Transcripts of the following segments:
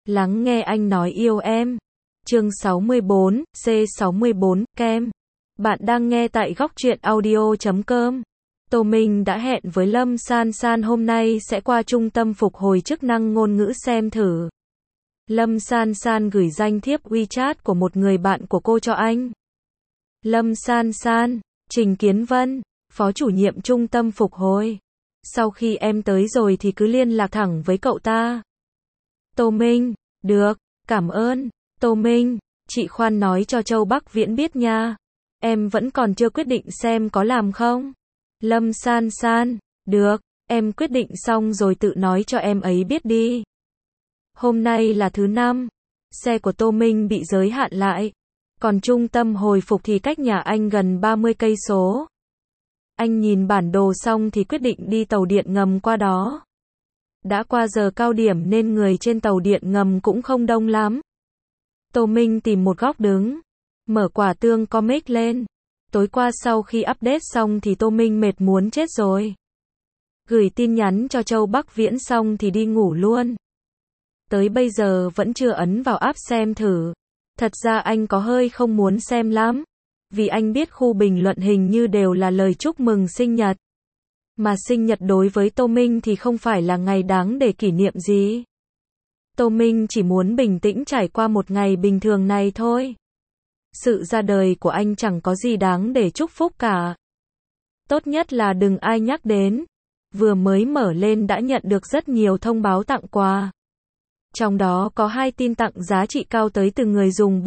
Lắng nghe anh nói yêu em. Chương 64, C64, Kem. Bạn đang nghe tại Góc Truyện Audio.com. Tô Minh đã hẹn với Lâm San San hôm nay sẽ qua trung tâm phục hồi chức năng ngôn ngữ xem thử. Lâm San San gửi danh thiếp WeChat của một người bạn của cô cho anh. Lâm San San, Trình Kiến Vân, phó chủ nhiệm trung tâm phục hồi. Sau khi em tới rồi thì cứ liên lạc thẳng với cậu ta. Tô Minh, được, cảm ơn. Tô Minh, chị khoan nói cho Châu Bắc Viễn biết nha. Em vẫn còn chưa quyết định xem có làm không. Lâm San San, được, em quyết định xong rồi tự nói cho em ấy biết đi. Hôm nay là thứ 5, xe của Tô Minh bị giới hạn lại. Còn trung tâm hồi phục thì cách nhà anh gần 30 cây số. Anh nhìn bản đồ xong thì quyết định đi tàu điện ngầm qua đó. Đã qua giờ cao điểm nên người trên tàu điện ngầm cũng không đông lắm. Tô Minh tìm một góc đứng, mở quả tương comic lên. Tối qua sau khi update xong thì Tô Minh mệt muốn chết rồi. Gửi tin nhắn cho Châu Bắc Viễn xong thì đi ngủ luôn. Tới bây giờ vẫn chưa ấn vào app xem thử. Thật ra anh có hơi không muốn xem lắm. Vì anh biết khu bình luận hình như đều là lời chúc mừng sinh nhật. Mà sinh nhật đối với Tô Minh thì không phải là ngày đáng để kỷ niệm gì. Tô Minh chỉ muốn bình tĩnh trải qua một ngày bình thường này thôi. Sự ra đời của anh chẳng có gì đáng để chúc phúc cả. Tốt nhất là đừng ai nhắc đến. Vừa mới mở lên đã nhận được rất nhiều thông báo tặng quà. Trong đó có 2 tin tặng giá trị cao tới từ người dùng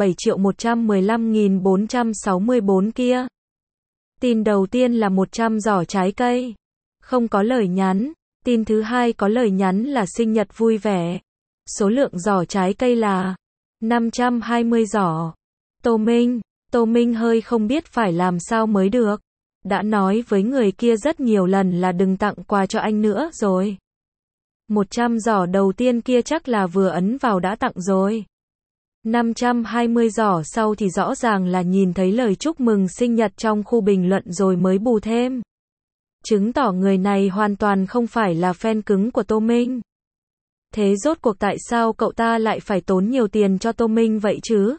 7.115.464 kia. Tin đầu tiên là 100 giỏ trái cây. Không có lời nhắn. Tin thứ hai có lời nhắn là sinh nhật vui vẻ. Số lượng giỏ trái cây là 520 giỏ. Tô Minh hơi không biết phải làm sao mới được. Đã nói với người kia rất nhiều lần là đừng tặng quà cho anh nữa rồi. 100 giỏ đầu tiên kia chắc là vừa ấn vào đã tặng rồi. 520 giỏ sau thì rõ ràng là nhìn thấy lời chúc mừng sinh nhật trong khu bình luận rồi mới bù thêm. Chứng tỏ người này hoàn toàn không phải là fan cứng của Tô Minh. Thế rốt cuộc tại sao cậu ta lại phải tốn nhiều tiền cho Tô Minh vậy chứ?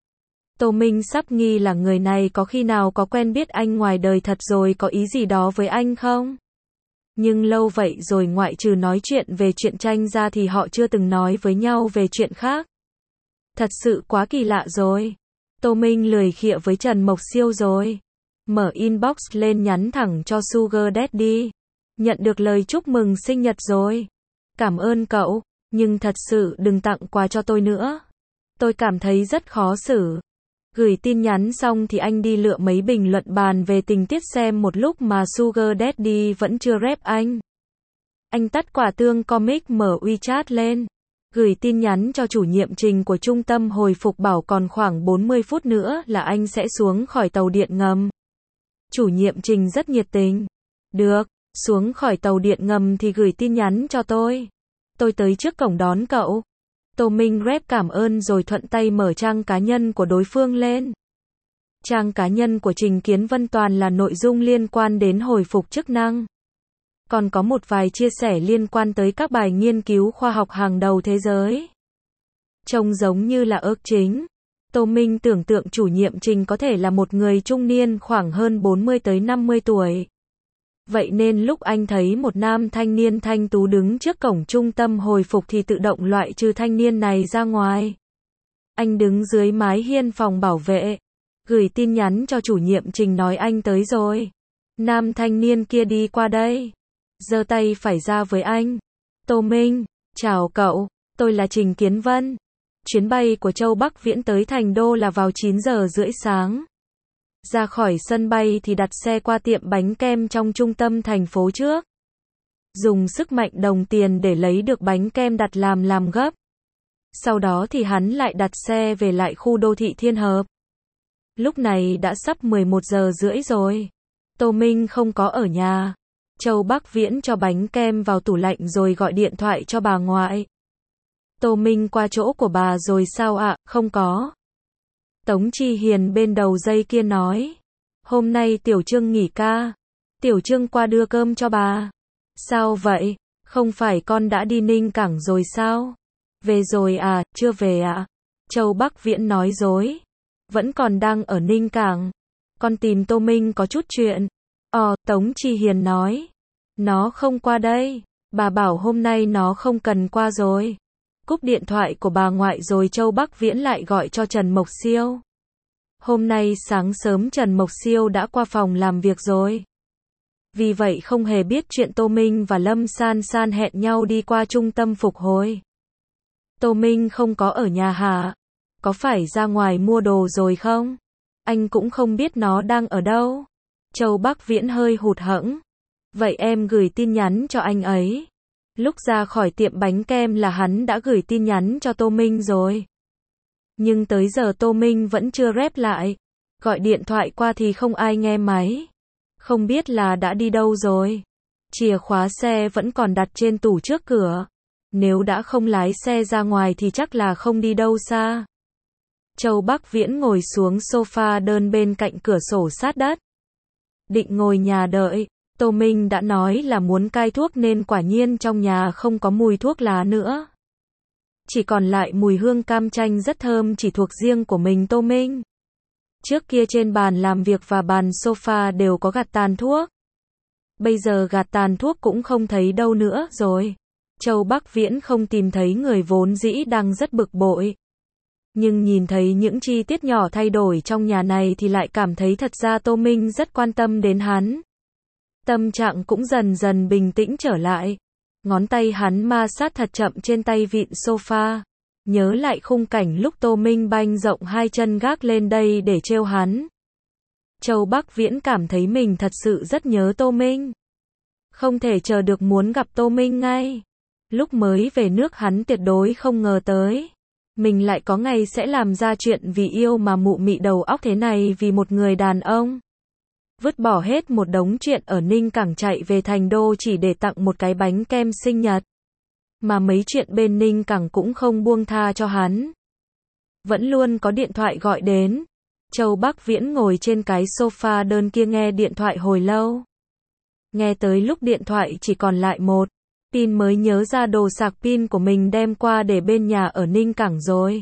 Tô Minh sắp nghi là người này có khi nào có quen biết anh ngoài đời thật rồi có ý gì đó với anh không? Nhưng lâu vậy rồi ngoại trừ nói chuyện về chuyện tranh ra thì họ chưa từng nói với nhau về chuyện khác. Thật sự quá kỳ lạ rồi. Tô Minh lười khịa với Trần Mộc Siêu rồi. Mở inbox lên nhắn thẳng cho Sugar Daddy. Nhận được lời chúc mừng sinh nhật rồi. Cảm ơn cậu, nhưng thật sự đừng tặng quà cho tôi nữa. Tôi cảm thấy rất khó xử. Gửi tin nhắn xong thì anh đi lựa mấy bình luận bàn về tình tiết xem một lúc mà Sugar Daddy vẫn chưa rep anh. Anh tắt quả tương comic mở WeChat lên. Gửi tin nhắn cho chủ nhiệm Trình của trung tâm hồi phục bảo còn khoảng 40 phút nữa là anh sẽ xuống khỏi tàu điện ngầm. Chủ nhiệm Trình rất nhiệt tình. Được, xuống khỏi tàu điện ngầm thì gửi tin nhắn cho tôi. Tôi tới trước cổng đón cậu. Tô Minh rep cảm ơn rồi thuận tay mở trang cá nhân của đối phương lên. Trang cá nhân của Trình Kiến Vân toàn là nội dung liên quan đến hồi phục chức năng. Còn có một vài chia sẻ liên quan tới các bài nghiên cứu khoa học hàng đầu thế giới. Trông giống như là ước chính. Tô Minh tưởng tượng chủ nhiệm Trình có thể là một người trung niên khoảng hơn 40 tới 50 tuổi. Vậy nên lúc anh thấy một nam thanh niên thanh tú đứng trước cổng trung tâm hồi phục thì tự động loại trừ thanh niên này ra ngoài. Anh đứng dưới mái hiên phòng bảo vệ. Gửi tin nhắn cho chủ nhiệm Trình nói anh tới rồi. Nam thanh niên kia đi qua đây. Giơ tay phải ra với anh. Tô Minh, chào cậu, tôi là Trình Kiến Vân. Chuyến bay của Châu Bắc Viễn tới Thành Đô là vào 9 giờ rưỡi sáng. Ra khỏi sân bay thì đặt xe qua tiệm bánh kem trong trung tâm thành phố trước. Dùng sức mạnh đồng tiền để lấy được bánh kem đặt làm gấp. Sau đó thì hắn lại đặt xe về lại khu đô thị Thiên Hợp. Lúc này đã sắp 11 giờ rưỡi rồi. Tô Minh không có ở nhà. Châu Bắc Viễn cho bánh kem vào tủ lạnh rồi gọi điện thoại cho bà ngoại. Tô Minh qua chỗ của bà rồi sao ạ? Không có. Tống Chi Hiền bên đầu dây kia nói. Hôm nay Tiểu Trương nghỉ ca. Tiểu Trương qua đưa cơm cho bà. Sao vậy? Không phải con đã đi Ninh Cảng rồi sao? Về rồi à, chưa về à? Châu Bắc Viễn nói dối. Vẫn còn đang ở Ninh Cảng. Con tìm Tô Minh có chút chuyện. Tống Chi Hiền nói. Nó không qua đây. Bà bảo hôm nay nó không cần qua rồi. Cúp điện thoại của bà ngoại rồi Châu Bắc Viễn lại gọi cho Trần Mộc Siêu. Hôm nay sáng sớm Trần Mộc Siêu đã qua phòng làm việc rồi. Vì vậy không hề biết chuyện Tô Minh và Lâm San San hẹn nhau đi qua trung tâm phục hồi. Tô Minh không có ở nhà hả? Có phải ra ngoài mua đồ rồi không? Anh cũng không biết nó đang ở đâu. Châu Bắc Viễn hơi hụt hẫng. Vậy em gửi tin nhắn cho anh ấy. Lúc ra khỏi tiệm bánh kem là hắn đã gửi tin nhắn cho Tô Minh rồi. Nhưng tới giờ Tô Minh vẫn chưa rep lại. Gọi điện thoại qua thì không ai nghe máy. Không biết là đã đi đâu rồi. Chìa khóa xe vẫn còn đặt trên tủ trước cửa. Nếu đã không lái xe ra ngoài thì chắc là không đi đâu xa. Châu Bắc Viễn ngồi xuống sofa đơn bên cạnh cửa sổ sát đất. Định ngồi nhà đợi. Tô Minh đã nói là muốn cai thuốc nên quả nhiên trong nhà không có mùi thuốc lá nữa. Chỉ còn lại mùi hương cam chanh rất thơm chỉ thuộc riêng của mình Tô Minh. Trước kia trên bàn làm việc và bàn sofa đều có gạt tàn thuốc. Bây giờ gạt tàn thuốc cũng không thấy đâu nữa rồi. Châu Bắc Viễn không tìm thấy người vốn dĩ đang rất bực bội. Nhưng nhìn thấy những chi tiết nhỏ thay đổi trong nhà này thì lại cảm thấy thật ra Tô Minh rất quan tâm đến hắn. Tâm trạng cũng dần dần bình tĩnh trở lại. Ngón tay hắn ma sát thật chậm trên tay vịn sofa. Nhớ lại khung cảnh lúc Tô Minh banh rộng hai chân gác lên đây để trêu hắn. Châu Bắc Viễn cảm thấy mình thật sự rất nhớ Tô Minh. Không thể chờ được muốn gặp Tô Minh ngay. Lúc mới về nước hắn tuyệt đối không ngờ tới. Mình lại có ngày sẽ làm ra chuyện vì yêu mà mụ mị đầu óc thế này vì một người đàn ông. Vứt bỏ hết một đống chuyện ở Ninh Cảng chạy về Thành Đô chỉ để tặng một cái bánh kem sinh nhật. Mà mấy chuyện bên Ninh Cảng cũng không buông tha cho hắn. Vẫn luôn có điện thoại gọi đến. Châu Bắc Viễn ngồi trên cái sofa đơn kia nghe điện thoại hồi lâu. Nghe tới lúc điện thoại chỉ còn lại một pin mới nhớ ra đồ sạc pin của mình đem qua để bên nhà ở Ninh Cảng rồi.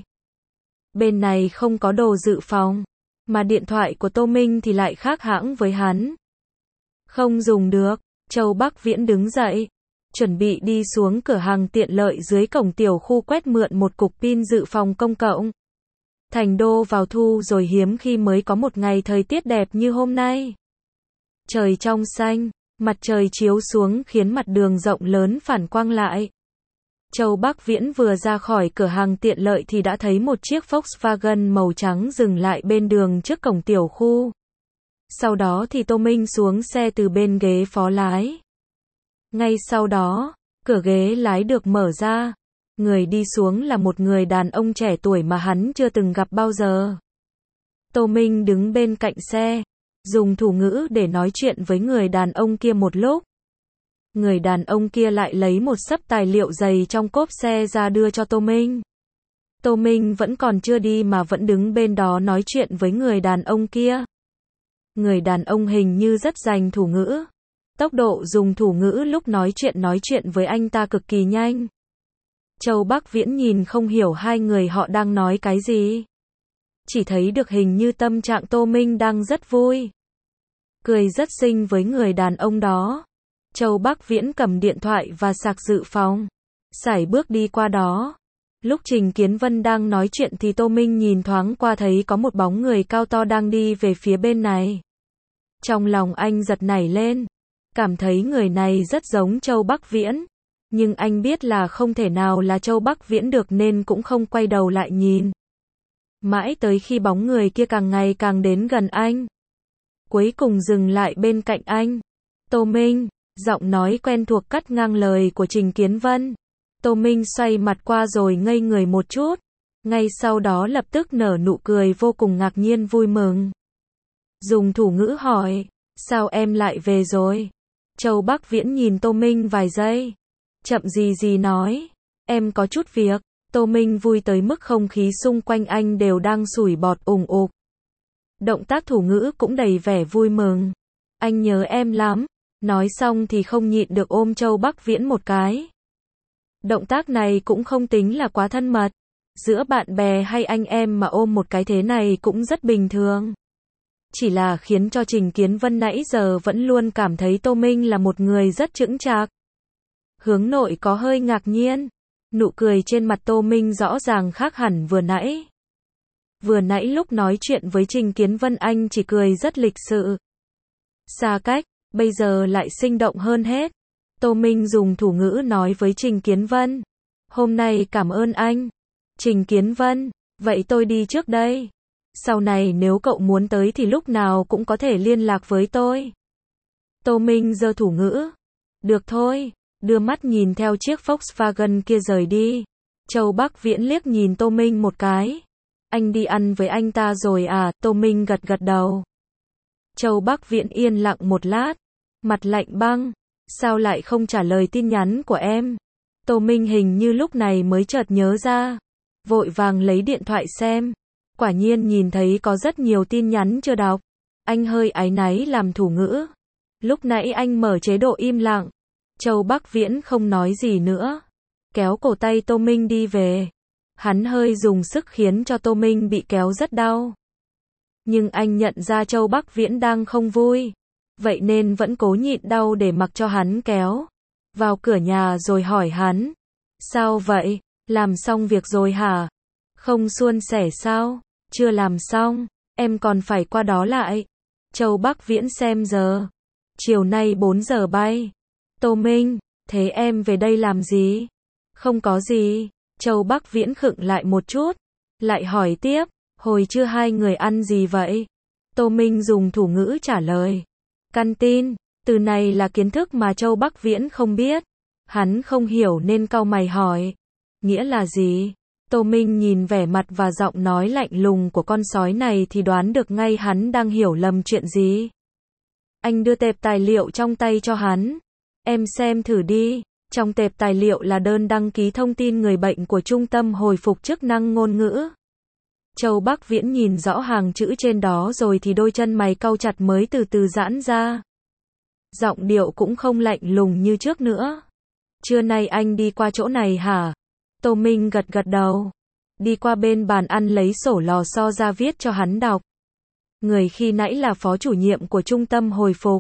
Bên này không có đồ dự phòng. Mà điện thoại của Tô Minh thì lại khác hãng với hắn. Không dùng được. Châu Bắc Viễn đứng dậy. Chuẩn bị đi xuống cửa hàng tiện lợi dưới cổng tiểu khu quét mượn một cục pin dự phòng công cộng. Thành Đô vào thu rồi hiếm khi mới có một ngày thời tiết đẹp như hôm nay. Trời trong xanh, mặt trời chiếu xuống khiến mặt đường rộng lớn phản quang lại. Châu Bắc Viễn vừa ra khỏi cửa hàng tiện lợi thì đã thấy một chiếc Volkswagen màu trắng dừng lại bên đường trước cổng tiểu khu. Sau đó thì Tô Minh xuống xe từ bên ghế phó lái. Ngay sau đó, cửa ghế lái được mở ra. Người đi xuống là một người đàn ông trẻ tuổi mà hắn chưa từng gặp bao giờ. Tô Minh đứng bên cạnh xe, dùng thủ ngữ để nói chuyện với người đàn ông kia một lúc. Người đàn ông kia lại lấy một xấp tài liệu dày trong cốp xe ra đưa cho Tô Minh. Tô Minh vẫn còn chưa đi mà vẫn đứng bên đó nói chuyện với người đàn ông kia. Người đàn ông hình như rất rành thủ ngữ. Tốc độ dùng thủ ngữ lúc nói chuyện với anh ta cực kỳ nhanh. Châu Bắc Viễn nhìn không hiểu hai người họ đang nói cái gì. Chỉ thấy được hình như tâm trạng Tô Minh đang rất vui. Cười rất xinh với người đàn ông đó. Châu Bắc Viễn cầm điện thoại và sạc dự phòng. Sải bước đi qua đó. Lúc Trình Kiến Vân đang nói chuyện thì Tô Minh nhìn thoáng qua thấy có một bóng người cao to đang đi về phía bên này. Trong lòng anh giật nảy lên. Cảm thấy người này rất giống Châu Bắc Viễn. Nhưng anh biết là không thể nào là Châu Bắc Viễn được nên cũng không quay đầu lại nhìn. Mãi tới khi bóng người kia càng ngày càng đến gần anh. Cuối cùng dừng lại bên cạnh anh. Tô Minh, giọng nói quen thuộc cắt ngang lời của Trình Kiến Vân. Tô Minh xoay mặt qua rồi ngây người một chút. Ngay sau đó lập tức nở nụ cười vô cùng ngạc nhiên vui mừng. Dùng thủ ngữ hỏi, sao em lại về rồi? Châu Bắc Viễn nhìn Tô Minh vài giây. Chậm gì nói, em có chút việc. Tô Minh vui tới mức không khí xung quanh anh đều đang sủi bọt ùng ục. Động tác thủ ngữ cũng đầy vẻ vui mừng. Anh nhớ em lắm. Nói xong thì không nhịn được ôm Châu Bắc Viễn một cái. Động tác này cũng không tính là quá thân mật. Giữa bạn bè hay anh em mà ôm một cái thế này cũng rất bình thường. Chỉ là khiến cho Trình Kiến Vân nãy giờ vẫn luôn cảm thấy Tô Minh là một người rất chững chạc. Hướng nội có hơi ngạc nhiên. Nụ cười trên mặt Tô Minh rõ ràng khác hẳn vừa nãy. Vừa nãy lúc nói chuyện với Trình Kiến Vân anh chỉ cười rất lịch sự. Xa cách, bây giờ lại sinh động hơn hết. Tô Minh dùng thủ ngữ nói với Trình Kiến Vân. Hôm nay cảm ơn anh. Trình Kiến Vân, vậy tôi đi trước đây. Sau này nếu cậu muốn tới thì lúc nào cũng có thể liên lạc với tôi. Tô Minh giơ thủ ngữ. Được thôi, đưa mắt nhìn theo chiếc Volkswagen kia rời đi. Châu Bắc Viễn liếc nhìn Tô Minh một cái. Anh đi ăn với anh ta rồi à? Tô Minh gật gật đầu. Châu Bắc Viễn yên lặng một lát. Mặt lạnh băng. Sao lại không trả lời tin nhắn của em? Tô Minh hình như lúc này mới chợt nhớ ra. Vội vàng lấy điện thoại xem. Quả nhiên nhìn thấy có rất nhiều tin nhắn chưa đọc. Anh hơi áy náy làm thủ ngữ. Lúc nãy anh mở chế độ im lặng. Châu Bắc Viễn không nói gì nữa. Kéo cổ tay Tô Minh đi về. Hắn hơi dùng sức khiến cho Tô Minh bị kéo rất đau. Nhưng anh nhận ra Châu Bắc Viễn đang không vui. Vậy nên vẫn cố nhịn đau để mặc cho hắn kéo. Vào cửa nhà rồi hỏi hắn. Sao vậy? Làm xong việc rồi hả? Không suôn sẻ sao? Chưa làm xong, em còn phải qua đó lại. Châu Bắc Viễn xem giờ. Chiều nay 4 giờ bay. Tô Minh, thế em về đây làm gì? Không có gì. Châu Bắc Viễn khựng lại một chút. Lại hỏi tiếp, hồi trưa hai người ăn gì vậy? Tô Minh dùng thủ ngữ trả lời. Canteen, từ này là kiến thức mà Châu Bắc Viễn không biết. Hắn không hiểu nên cau mày hỏi. Nghĩa là gì? Tô Minh nhìn vẻ mặt và giọng nói lạnh lùng của con sói này thì đoán được ngay hắn đang hiểu lầm chuyện gì. Anh đưa tệp tài liệu trong tay cho hắn. Em xem thử đi. Trong tệp tài liệu là đơn đăng ký thông tin người bệnh của Trung tâm Hồi phục chức năng ngôn ngữ. Châu Bắc Viễn nhìn rõ hàng chữ trên đó rồi thì đôi chân mày cau chặt mới từ từ giãn ra. Giọng điệu cũng không lạnh lùng như trước nữa. Trưa nay anh đi qua chỗ này hả? Tô Minh gật gật đầu. Đi qua bên bàn ăn lấy sổ lò xo ra viết cho hắn đọc. Người khi nãy là phó chủ nhiệm của Trung tâm Hồi phục.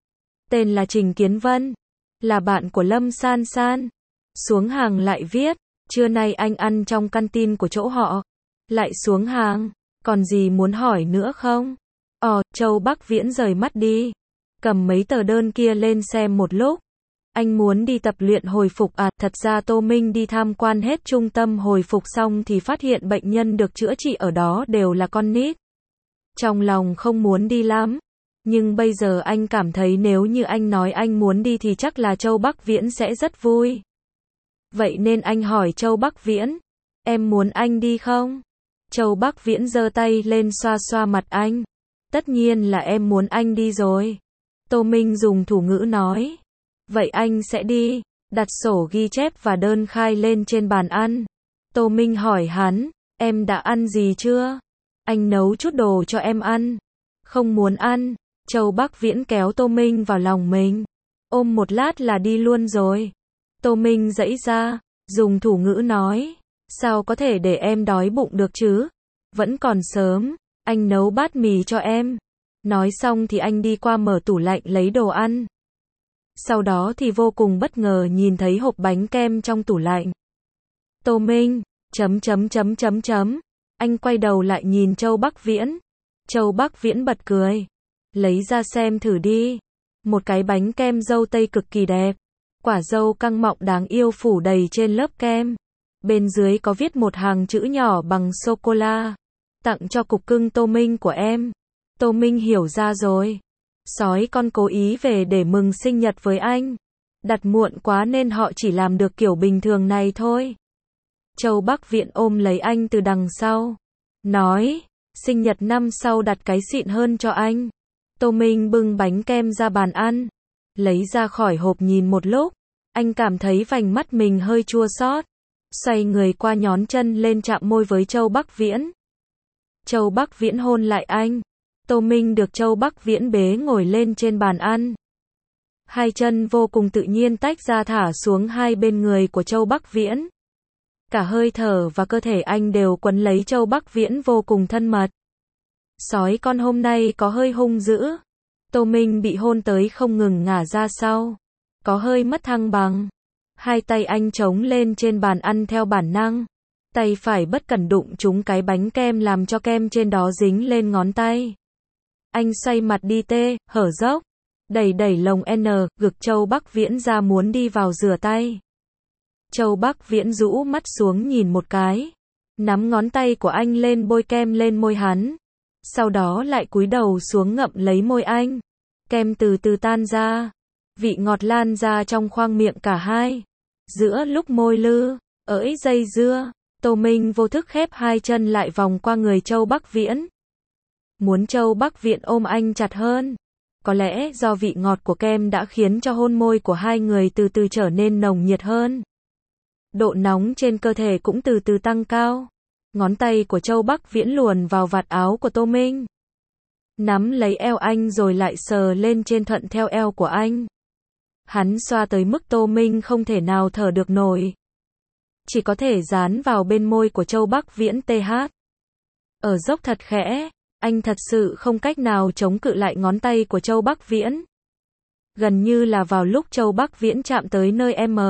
Tên là Trình Kiến Vân. Là bạn của Lâm San San. Xuống hàng lại viết. Trưa nay anh ăn trong canteen của chỗ họ. Lại xuống hàng. Còn gì muốn hỏi nữa không? Châu Bắc Viễn rời mắt đi. Cầm mấy tờ đơn kia lên xem một lúc. Anh muốn đi tập luyện hồi phục à? Thật ra Tô Minh đi tham quan hết trung tâm hồi phục xong thì phát hiện bệnh nhân được chữa trị ở đó đều là con nít. Trong lòng không muốn đi lắm. Nhưng bây giờ anh cảm thấy nếu như anh nói anh muốn đi thì chắc là Châu Bắc Viễn sẽ rất vui. Vậy nên anh hỏi Châu Bắc Viễn. Em muốn anh đi không? Châu Bắc Viễn giơ tay lên xoa xoa mặt anh. Tất nhiên là em muốn anh đi rồi. Tô Minh dùng thủ ngữ nói. Vậy anh sẽ đi. Đặt sổ ghi chép và đơn khai lên trên bàn ăn. Tô Minh hỏi hắn. Em đã ăn gì chưa? Anh nấu chút đồ cho em ăn. Không muốn ăn. Châu Bắc Viễn kéo Tô Minh vào lòng mình. Ôm một lát là đi luôn rồi. Tô Minh giãy ra. Dùng thủ ngữ nói. Sao có thể để em đói bụng được chứ? Vẫn còn sớm. Anh nấu bát mì cho em. Nói xong thì anh đi qua mở tủ lạnh lấy đồ ăn. Sau đó thì vô cùng bất ngờ nhìn thấy hộp bánh kem trong tủ lạnh. Tô Minh, ... Anh quay đầu lại nhìn Châu Bắc Viễn. Châu Bắc Viễn bật cười. Lấy ra xem thử đi. Một cái bánh kem dâu tây cực kỳ đẹp. Quả dâu căng mọng đáng yêu phủ đầy trên lớp kem. Bên dưới có viết một hàng chữ nhỏ bằng sô-cô-la. Tặng cho cục cưng Tô Minh của em. Tô Minh hiểu ra rồi. Sói con cố ý về để mừng sinh nhật với anh. Đặt muộn quá nên họ chỉ làm được kiểu bình thường này thôi. Châu Bắc Viễn ôm lấy anh từ đằng sau. Nói, sinh nhật năm sau đặt cái xịn hơn cho anh. Tô Minh bưng bánh kem ra bàn ăn. Lấy ra khỏi hộp nhìn một lúc. Anh cảm thấy vành mắt mình hơi chua xót. Xoay người qua nhón chân lên chạm môi với Châu Bắc Viễn. Châu Bắc Viễn hôn lại anh. Tô Minh được Châu Bắc Viễn bế ngồi lên trên bàn ăn. Hai chân vô cùng tự nhiên tách ra thả xuống hai bên người của Châu Bắc Viễn. Cả hơi thở và cơ thể anh đều quấn lấy Châu Bắc Viễn vô cùng thân mật. Sói con hôm nay có hơi hung dữ. Tô Minh bị hôn tới không ngừng ngả ra sau. Có hơi mất thăng bằng. Hai tay anh chống lên trên bàn ăn theo bản năng. Tay phải bất cẩn đụng trúng cái bánh kem làm cho kem trên đó dính lên ngón tay. Anh xoay mặt đi tê, hở dốc. Đẩy lồng N, gực Châu Bắc Viễn ra muốn đi vào rửa tay. Châu Bắc Viễn rũ mắt xuống nhìn một cái. Nắm ngón tay của anh lên bôi kem lên môi hắn. Sau đó lại cúi đầu xuống ngậm lấy môi anh. Kem từ từ tan ra. Vị ngọt lan ra trong khoang miệng cả hai. Giữa lúc môi lư, ỡi dây dưa, Tô Minh vô thức khép hai chân lại vòng qua người Châu Bắc Viễn. Muốn Châu Bắc Viễn ôm anh chặt hơn. Có lẽ do vị ngọt của kem đã khiến cho hôn môi của hai người từ từ trở nên nồng nhiệt hơn. Độ nóng trên cơ thể cũng từ từ tăng cao. Ngón tay của Châu Bắc Viễn luồn vào vạt áo của Tô Minh. Nắm lấy eo anh rồi lại sờ lên trên thuận theo eo của anh. Hắn xoa tới mức Tô Minh không thể nào thở được nổi. Chỉ có thể dán vào bên môi của Châu Bắc Viễn TH. Ở dốc thật khẽ, anh thật sự không cách nào chống cự lại ngón tay của Châu Bắc Viễn. Gần như là vào lúc Châu Bắc Viễn chạm tới nơi M.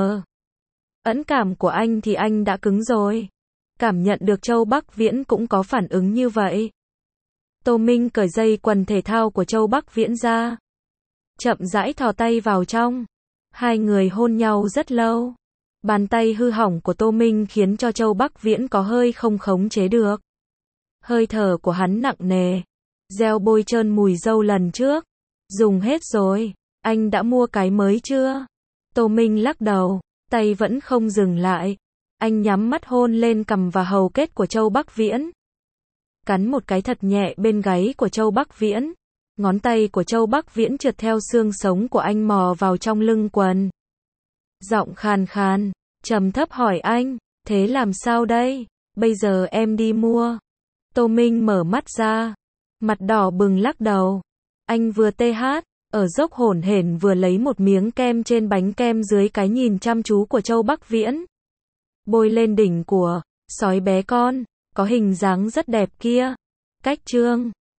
Ẩn cảm của anh thì anh đã cứng rồi. Cảm nhận được Châu Bắc Viễn cũng có phản ứng như vậy. Tô Minh cởi dây quần thể thao của Châu Bắc Viễn ra. Chậm rãi thò tay vào trong. Hai người hôn nhau rất lâu. Bàn tay hư hỏng của Tô Minh khiến cho Châu Bắc Viễn có hơi không khống chế được. Hơi thở của hắn nặng nề. Gel bôi trơn mùi dâu lần trước. Dùng hết rồi. Anh đã mua cái mới chưa? Tô Minh lắc đầu. Tay vẫn không dừng lại. Anh nhắm mắt hôn lên cằm và hầu kết của Châu Bắc Viễn. Cắn một cái thật nhẹ bên gáy của Châu Bắc Viễn. Ngón tay của Châu Bắc Viễn trượt theo xương sống của anh mò vào trong lưng quần. Giọng khàn khàn, trầm thấp hỏi anh, thế làm sao đây? Bây giờ em đi mua. Tô Minh mở mắt ra. Mặt đỏ bừng lắc đầu. Anh vừa TH, ở dốc hổn hển vừa lấy một miếng kem trên bánh kem dưới cái nhìn chăm chú của Châu Bắc Viễn. Bôi lên đỉnh của sói bé con, có hình dáng rất đẹp kia. Cách chương